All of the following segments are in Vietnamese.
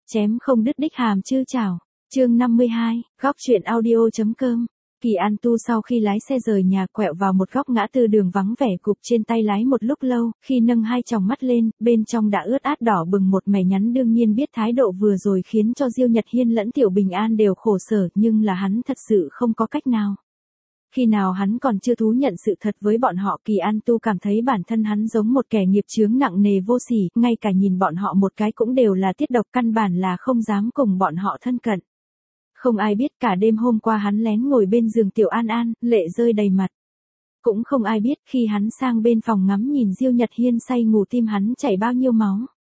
chém không đứt đích hàm chư chảo. Chương 52, góc truyện audio.com. Kỳ An Tu sau khi lái xe rời nhà quẹo vào một góc ngã tư đường vắng vẻ, cụp trên tay lái một lúc lâu, khi nâng hai tròng mắt lên, bên trong đã ướt át đỏ bừng một mẻ nhắn. Đương nhiên biết thái độ vừa rồi khiến cho Diêu Nhật Hiên lẫn Tiểu Bình An đều khổ sở, nhưng là hắn thật sự không có cách nào. Khi nào hắn còn chưa thú nhận sự thật với bọn họ, Kỳ An Tu cảm thấy bản thân hắn giống một kẻ nghiệp chướng nặng nề vô sỉ, ngay cả nhìn bọn họ một cái cũng đều là tiết độc, căn bản là không dám cùng bọn họ thân cận. Không ai biết cả đêm hôm qua hắn lén ngồi bên giường Tiểu An An, lệ rơi đầy mặt. Cũng không ai biết khi hắn sang bên phòng ngắm nhìn Diêu Nhật Hiên say ngủ tim hắn chảy bao nhiêu máu.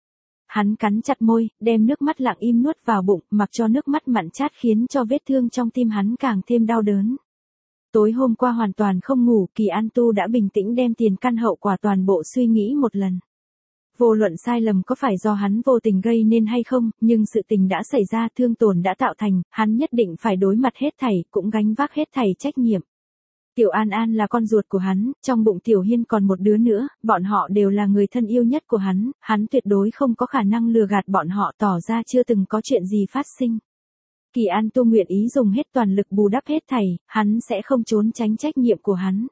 Hắn cắn chặt môi, đem nước mắt lặng im nuốt vào bụng, mặc cho nước mắt mặn chát khiến cho vết thương trong tim hắn càng thêm đau đớn. Tối hôm qua hoàn toàn không ngủ, Kỳ An Tu đã bình tĩnh đem tiền căn hậu quả toàn bộ suy nghĩ một lần. Vô luận sai lầm có phải do hắn vô tình gây nên hay không, nhưng sự tình đã xảy ra, thương tổn đã tạo thành, hắn nhất định phải đối mặt hết thảy, cũng gánh vác hết thảy trách nhiệm. Tiểu An An là con ruột của hắn, trong bụng Tiểu Hiên còn một đứa nữa, bọn họ đều là người thân yêu nhất của hắn tuyệt đối không có khả năng lừa gạt bọn họ, tỏ ra chưa từng có chuyện gì phát sinh. Kỳ An Tu nguyện ý dùng hết toàn lực bù đắp hết thảy, hắn sẽ không trốn tránh trách nhiệm của hắn.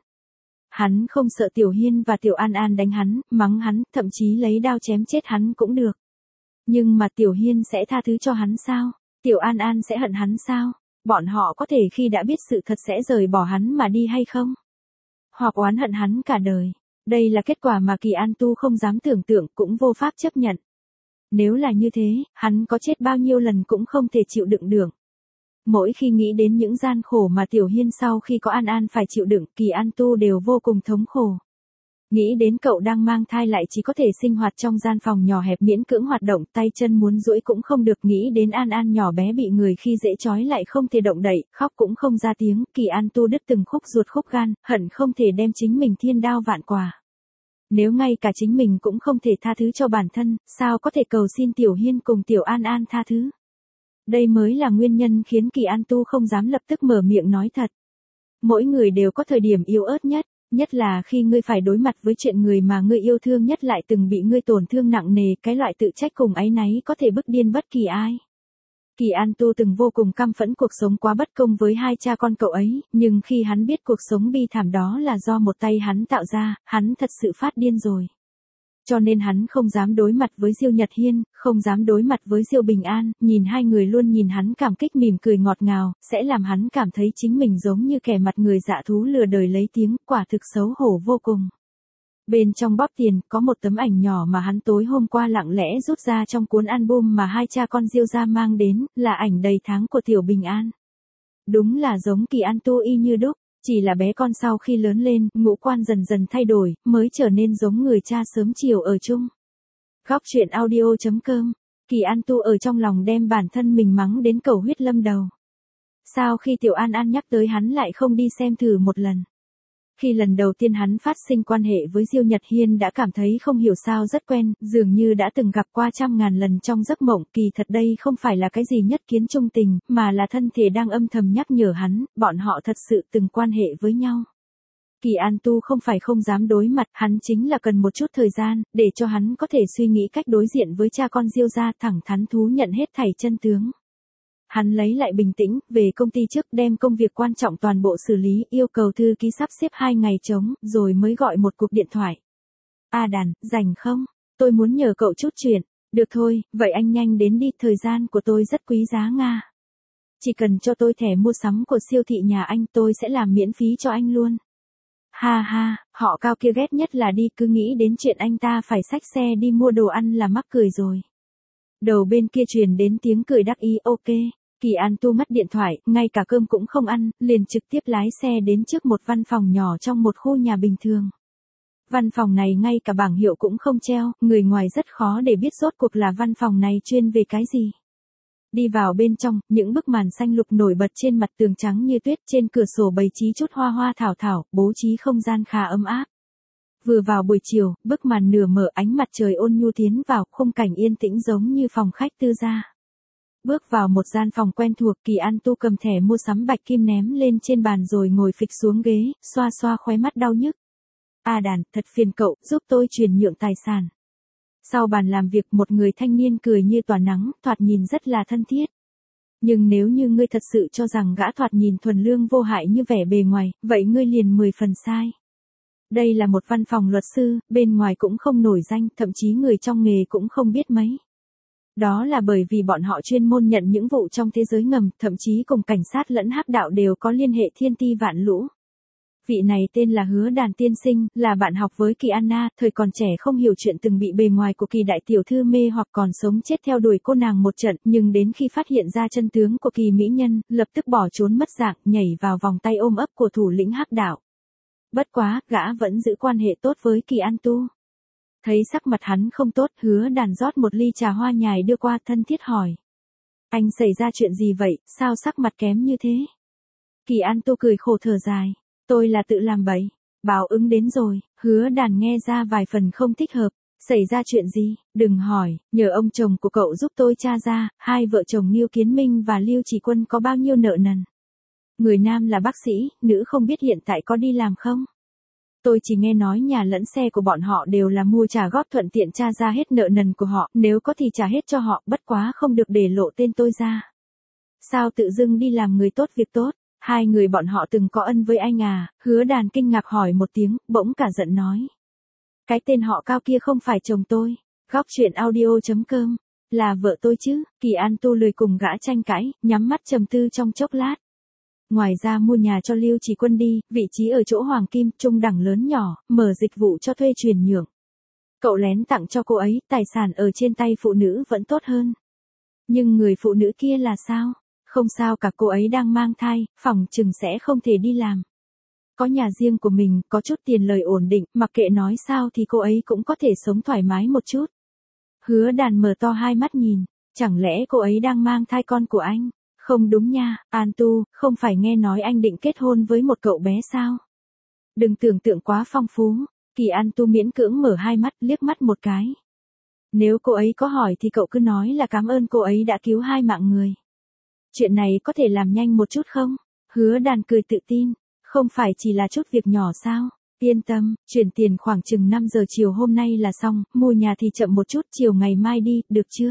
Hắn không sợ Tiểu Hiên và Tiểu An An đánh hắn, mắng hắn, thậm chí lấy đao chém chết hắn cũng được. Nhưng mà Tiểu Hiên sẽ tha thứ cho hắn sao? Tiểu An An sẽ hận hắn sao? Bọn họ có thể khi đã biết sự thật sẽ rời bỏ hắn mà đi hay không? Hoặc oán hận hắn cả đời. Đây là kết quả mà Kỳ An Tu không dám tưởng tượng, cũng vô pháp chấp nhận. Nếu là như thế, hắn có chết bao nhiêu lần cũng không thể chịu đựng được. Mỗi khi nghĩ đến những gian khổ mà Tiểu Hiên sau khi có An An phải chịu đựng, Kỳ An Tu đều vô cùng thống khổ. Nghĩ đến cậu đang mang thai lại chỉ có thể sinh hoạt trong gian phòng nhỏ hẹp miễn cưỡng hoạt động, tay chân muốn duỗi cũng không được, nghĩ đến An An nhỏ bé bị người khi dễ trói lại không thể động đậy, khóc cũng không ra tiếng, Kỳ An Tu đứt từng khúc ruột khúc gan, hận không thể đem chính mình thiên đao vạn quả. Nếu ngay cả chính mình cũng không thể tha thứ cho bản thân, sao có thể cầu xin Tiểu Hiên cùng Tiểu An An tha thứ? Đây mới là nguyên nhân khiến Kỳ An Tu không dám lập tức mở miệng nói thật. Mỗi người đều có thời điểm yếu ớt nhất là khi ngươi phải đối mặt với chuyện người mà ngươi yêu thương nhất lại từng bị ngươi tổn thương nặng nề, cái loại tự trách cùng áy náy có thể bức điên bất kỳ ai. Kỳ An Tu từng vô cùng căm phẫn cuộc sống quá bất công với hai cha con cậu ấy, nhưng khi hắn biết cuộc sống bi thảm đó là do một tay hắn tạo ra, hắn thật sự phát điên rồi. Cho nên hắn không dám đối mặt với Diêu Nhật Hiên, không dám đối mặt với Diêu Bình An, nhìn hai người luôn nhìn hắn cảm kích mỉm cười ngọt ngào, sẽ làm hắn cảm thấy chính mình giống như kẻ mặt người dạ thú lừa đời lấy tiếng, quả thực xấu hổ vô cùng. Bên trong bóp tiền, có một tấm ảnh nhỏ mà hắn tối hôm qua lặng lẽ rút ra trong cuốn album mà hai cha con Diêu gia mang đến, là ảnh đầy tháng của Tiểu Bình An. Đúng là giống Kỳ An Tu y như đúc. Chỉ là bé con sau khi lớn lên, ngũ quan dần dần thay đổi, mới trở nên giống người cha sớm chiều ở chung. Góc truyện audio.com. Kỳ An Tu ở trong lòng đem bản thân mình mắng đến cầu huyết lâm đầu. Sao khi Tiểu An An nhắc tới hắn lại không đi xem thử một lần? Khi lần đầu tiên hắn phát sinh quan hệ với Diêu Nhật Hiên đã cảm thấy không hiểu sao rất quen, dường như đã từng gặp qua trăm ngàn lần trong giấc mộng, kỳ thật đây không phải là cái gì nhất kiến trung tình, mà là thân thể đang âm thầm nhắc nhở hắn, bọn họ thật sự từng quan hệ với nhau. Kỳ An Tu không phải không dám đối mặt, hắn chính là cần một chút thời gian, để cho hắn có thể suy nghĩ cách đối diện với cha con Diêu gia, thẳng thắn thú nhận hết thảy chân tướng. Hắn lấy lại bình tĩnh, về công ty trước đem công việc quan trọng toàn bộ xử lý, yêu cầu thư ký sắp xếp 2 ngày trống, rồi mới gọi một cuộc điện thoại. A Đàn, rảnh không? Tôi muốn nhờ cậu chút chuyện. Được thôi, vậy anh nhanh đến đi, thời gian của tôi rất quý giá Nga. Chỉ cần cho tôi thẻ mua sắm của siêu thị nhà anh, tôi sẽ làm miễn phí cho anh luôn. Ha ha, họ Cao kia ghét nhất là đi, cứ nghĩ đến chuyện anh ta phải xách xe đi mua đồ ăn là mắc cười rồi. Đầu bên kia truyền đến tiếng cười đắc ý, ok. Kỳ An Tu mất điện thoại, ngay cả cơm cũng không ăn, liền trực tiếp lái xe đến trước một văn phòng nhỏ trong một khu nhà bình thường. Văn phòng này ngay cả bảng hiệu cũng không treo, người ngoài rất khó để biết rốt cuộc là văn phòng này chuyên về cái gì. Đi vào bên trong, những bức màn xanh lục nổi bật trên mặt tường trắng như tuyết, trên cửa sổ bày trí chút hoa hoa thảo thảo, bố trí không gian khá ấm áp. Vừa vào buổi chiều, bức màn nửa mở, ánh mặt trời ôn nhu tiến vào, khung cảnh yên tĩnh giống như phòng khách tư gia. Bước vào một gian phòng quen thuộc, Kỳ An Tu cầm thẻ mua sắm bạch kim ném lên trên bàn rồi ngồi phịch xuống ghế, xoa xoa khóe mắt đau nhức. A Đàn, thật phiền cậu, giúp tôi chuyển nhượng tài sản. Sau bàn làm việc một người thanh niên cười như tỏa nắng, thoạt nhìn rất là thân thiết. Nhưng nếu như ngươi thật sự cho rằng gã thoạt nhìn thuần lương vô hại như vẻ bề ngoài, vậy ngươi liền 10 phần sai. Đây là một văn phòng luật sư, bên ngoài cũng không nổi danh, thậm chí người trong nghề cũng không biết mấy. Đó là bởi vì bọn họ chuyên môn nhận những vụ trong thế giới ngầm, thậm chí cùng cảnh sát lẫn hắc đạo đều có liên hệ thiên ti vạn lũ. Vị này tên là Hứa Đàn tiên sinh, là bạn học với Kỳ Anna, thời còn trẻ không hiểu chuyện từng bị bề ngoài của Kỳ đại tiểu thư mê hoặc còn sống chết theo đuổi cô nàng một trận, nhưng đến khi phát hiện ra chân tướng của Kỳ mỹ nhân, lập tức bỏ trốn mất dạng, nhảy vào vòng tay ôm ấp của thủ lĩnh hắc đạo. Bất quá, gã vẫn giữ quan hệ tốt với Kỳ An Tu. Thấy sắc mặt hắn không tốt, Hứa Đàn rót một ly trà hoa nhài đưa qua, thân thiết hỏi. Anh xảy ra chuyện gì vậy, sao sắc mặt kém như thế? Kỳ An Tu cười khổ thở dài. Tôi là tự làm bậy. Báo ứng đến rồi. Hứa Đàn nghe ra vài phần không thích hợp. Xảy ra chuyện gì? Đừng hỏi, nhờ ông chồng của cậu giúp tôi tra ra, hai vợ chồng Lưu Kiến Minh và Lưu Chỉ Quân có bao nhiêu nợ nần. Người nam là bác sĩ, nữ không biết hiện tại có đi làm không? Tôi chỉ nghe nói nhà lẫn xe của bọn họ đều là mua trả góp, thuận tiện tra ra hết nợ nần của họ, nếu có thì trả hết cho họ, bất quá không được để lộ tên tôi ra. Sao tự dưng đi làm người tốt việc tốt? Hai người bọn họ từng có ân với anh à? Hứa Đàn kinh ngạc hỏi một tiếng, bỗng cả giận nói. Cái tên họ Cao kia không phải chồng tôi. Góc chuyện audio.com. Là vợ tôi chứ? Kỳ An Tu lười cùng gã tranh cãi, nhắm mắt trầm tư trong chốc lát. Ngoài ra mua nhà cho Lưu Chỉ Quân đi, vị trí ở chỗ Hoàng Kim, trung đẳng lớn nhỏ, mở dịch vụ cho thuê chuyển nhượng. Cậu lén tặng cho cô ấy, tài sản ở trên tay phụ nữ vẫn tốt hơn. Nhưng người phụ nữ kia là sao? Không sao cả, cô ấy đang mang thai, phỏng chừng sẽ không thể đi làm. Có nhà riêng của mình, có chút tiền lời ổn định, mặc kệ nói sao thì cô ấy cũng có thể sống thoải mái một chút. Hứa Đàn mở to hai mắt nhìn, chẳng lẽ cô ấy đang mang thai con của anh? Không đúng nha, An Tu, không phải nghe nói anh định kết hôn với một cậu bé sao? Đừng tưởng tượng quá phong phú. Kỳ An Tu miễn cưỡng mở hai mắt, liếc mắt một cái. Nếu cô ấy có hỏi thì cậu cứ nói là cảm ơn cô ấy đã cứu hai mạng người. Chuyện này có thể làm nhanh một chút không? Hứa Đàn cười tự tin. Không phải chỉ là chút việc nhỏ sao? Yên tâm, chuyển tiền khoảng chừng 5 giờ chiều hôm nay là xong, mua nhà thì chậm một chút, chiều ngày mai đi, được chưa?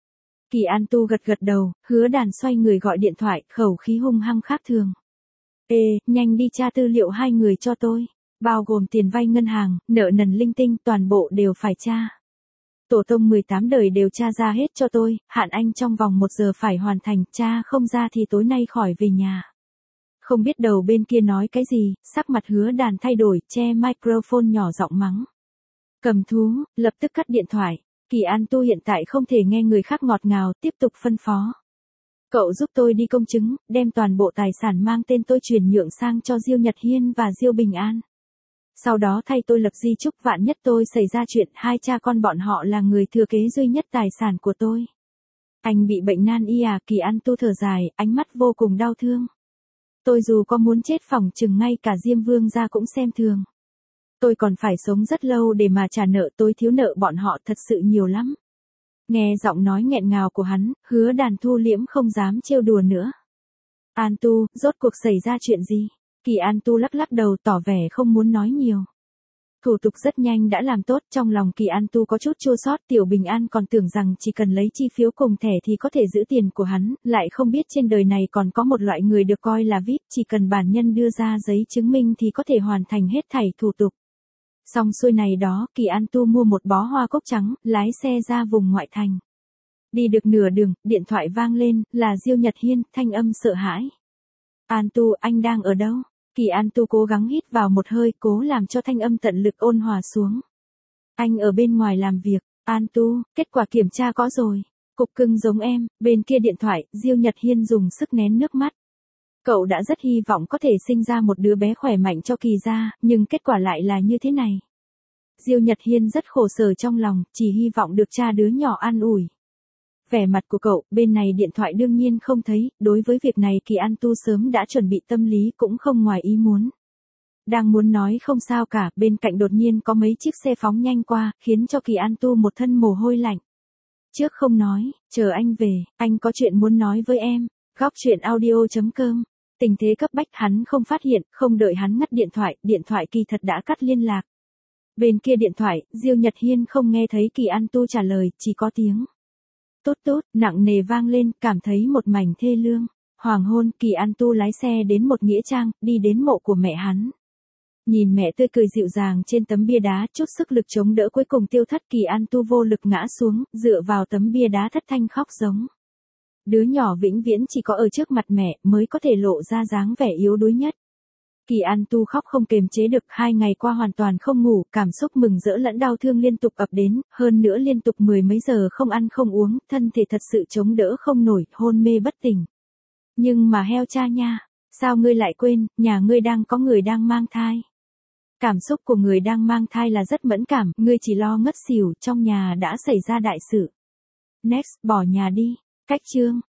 Kỳ An Tu gật gật đầu, Hứa Đàn xoay người gọi điện thoại, khẩu khí hung hăng khác thường. Ê, nhanh đi tra tư liệu hai người cho tôi. Bao gồm tiền vay ngân hàng, nợ nần linh tinh, toàn bộ đều phải tra. Tổ tông 18 đời đều tra ra hết cho tôi, hạn anh trong vòng 1 giờ phải hoàn thành, tra không ra thì tối nay khỏi về nhà. Không biết đầu bên kia nói cái gì, sắc mặt Hứa Đàn thay đổi, che microphone nhỏ giọng mắng. Cầm thú, lập tức cắt điện thoại. Kỳ An Tu hiện tại không thể nghe người khác ngọt ngào, tiếp tục phân phó. Cậu giúp tôi đi công chứng, đem toàn bộ tài sản mang tên tôi chuyển nhượng sang cho Diêu Nhật Hiên và Diêu Bình An. Sau đó thay tôi lập di chúc, vạn nhất tôi xảy ra chuyện, hai cha con bọn họ là người thừa kế duy nhất tài sản của tôi. Anh bị bệnh nan y à? Kỳ An Tu thở dài, ánh mắt vô cùng đau thương. Tôi dù có muốn chết phỏng chừng ngay cả Diêm Vương gia cũng xem thường. Tôi còn phải sống rất lâu để mà trả nợ, tôi thiếu nợ bọn họ thật sự nhiều lắm. Nghe giọng nói nghẹn ngào của hắn, Hứa Đàn thu liễm không dám trêu đùa nữa. An Tu, rốt cuộc xảy ra chuyện gì? Kỳ An Tu lắc lắc đầu tỏ vẻ không muốn nói nhiều. Thủ tục rất nhanh đã làm tốt, trong lòng Kỳ An Tu có chút chua xót, Tiểu Bình An còn tưởng rằng chỉ cần lấy chi phiếu cùng thẻ thì có thể giữ tiền của hắn, lại không biết trên đời này còn có một loại người được coi là VIP, chỉ cần bản nhân đưa ra giấy chứng minh thì có thể hoàn thành hết thảy thủ tục. Xong xuôi này đó, Kỳ An Tu mua một bó hoa cúc trắng, lái xe ra vùng ngoại thành. Đi được nửa đường, điện thoại vang lên, là Diêu Nhật Hiên, thanh âm sợ hãi. An Tu, anh đang ở đâu? Kỳ An Tu cố gắng hít vào một hơi, cố làm cho thanh âm tận lực ôn hòa xuống. Anh ở bên ngoài làm việc. An Tu, kết quả kiểm tra có rồi. Cục cưng giống em. Bên kia điện thoại, Diêu Nhật Hiên dùng sức nén nước mắt. Cậu đã rất hy vọng có thể sinh ra một đứa bé khỏe mạnh cho Kỳ gia, nhưng kết quả lại là như thế này. Diêu Nhật Hiên rất khổ sở trong lòng, chỉ hy vọng được cha đứa nhỏ an ủi. Vẻ mặt của cậu, bên này điện thoại đương nhiên không thấy, đối với việc này Kỳ An Tu sớm đã chuẩn bị tâm lý, cũng không ngoài ý muốn. Đang muốn nói không sao cả, bên cạnh đột nhiên có mấy chiếc xe phóng nhanh qua, khiến cho Kỳ An Tu một thân mồ hôi lạnh. Trước không nói, chờ anh về, anh có chuyện muốn nói với em. Góc chuyện audio.com. Tình thế cấp bách, hắn không phát hiện, không đợi hắn ngắt điện thoại Kỳ thật đã cắt liên lạc. Bên kia điện thoại, Diêu Nhật Hiên không nghe thấy Kỳ An Tu trả lời, chỉ có tiếng tốt tốt, nặng nề vang lên, cảm thấy một mảnh thê lương. Hoàng hôn, Kỳ An Tu lái xe đến một nghĩa trang, đi đến mộ của mẹ hắn. Nhìn mẹ tươi cười dịu dàng trên tấm bia đá, chút sức lực chống đỡ cuối cùng tiêu thất, Kỳ An Tu vô lực ngã xuống, dựa vào tấm bia đá thất thanh khóc giống. Đứa nhỏ vĩnh viễn chỉ có ở trước mặt mẹ mới có thể lộ ra dáng vẻ yếu đuối nhất. Kỳ An Tu khóc không kềm chế được, 2 ngày qua hoàn toàn không ngủ, cảm xúc mừng rỡ lẫn đau thương liên tục ập đến, hơn nữa liên tục 10 mấy giờ không ăn không uống, thân thể thật sự chống đỡ không nổi, hôn mê bất tỉnh. Nhưng mà heo cha nha, sao ngươi lại quên, nhà ngươi đang có người đang mang thai. Cảm xúc của người đang mang thai là rất mẫn cảm, ngươi chỉ lo ngất xỉu, trong nhà đã xảy ra đại sự. Next, bỏ nhà đi. Cách chương